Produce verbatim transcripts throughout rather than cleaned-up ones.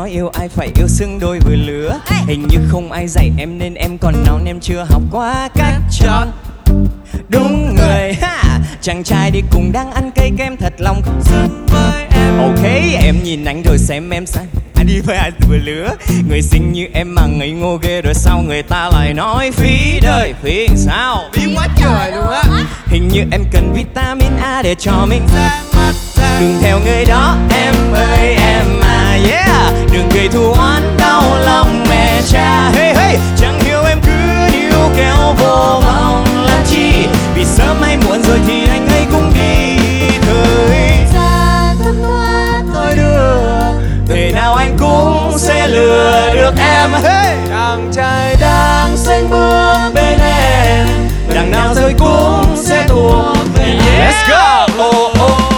nói yêu ai phải yêu xứng đôi vừa lứa. Hình như không ai dạy em nên em còn non, em chưa học qua cách chọn đúng người ha. Chàng trai đi cùng đang ăn cây kem thật lòng không xứng với em. Ok em nhìn anh rồi xem em sai, anh đi với ai vừa lứa. Người xinh như em mà ngây ngô ghê, rồi sau người ta lại nói phí đời. Phí sao? Phí quá trời luôn á. Hình như em cần vitamin A để cho mình ra mắt ra. Đừng theo người đó em ơi em à yeah. Đừng gây thù oán đau lòng mẹ cha. Hey hey, chẳng hiểu em cứ níu kéo vô vòng làm chi. Vì sớm hay muộn rồi thì anh ấy cũng đi. Thời gian thấm thoát tôi đưa, thế nào anh cũng sẽ lừa được em. Hey, chàng trai đang xanh bước bên em, đằng nào rồi cũng sẽ thuộc về em. Let's go. Oh, oh, oh.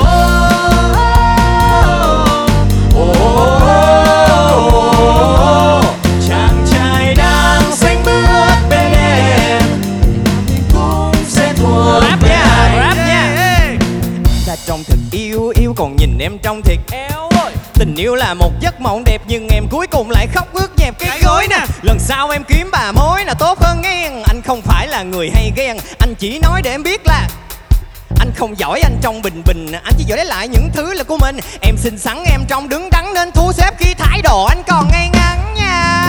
Trong thực yêu yêu còn nhìn em trong thiệt éo ơi. Tình yêu là một giấc mộng đẹp nhưng em cuối cùng lại khóc ướt nhẹp cái gối nè. Lần sau em kiếm bà mối là tốt hơn nghe. Anh không phải là người hay ghen, anh chỉ nói để em biết là anh không giỏi anh trong bình bình, anh chỉ giỏi lấy lại những thứ là của mình. Em xinh xắn em trong đứng đắn nên thu xếp khi thái độ anh còn ngay ngắn nha.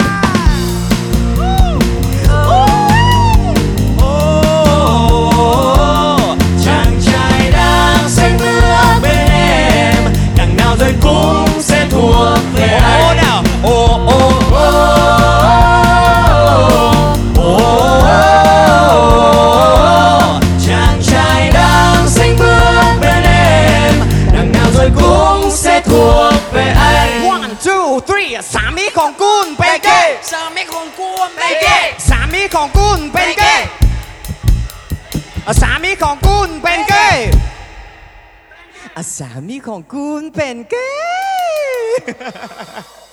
Rồi cũng sẽ thuộc về anh. Nào ô ô ô ô. Chàng trai đang xanh bước bên em, đằng nào rồi cũng sẽ thuộc về anh. One two three. สามีของคุณเป็นเกย์สามีของคุณเป็นเกย์สามีของคุณเป็นเกย์ สามีของคุณเป็นเกย์สามีของคุณเป็นเกย์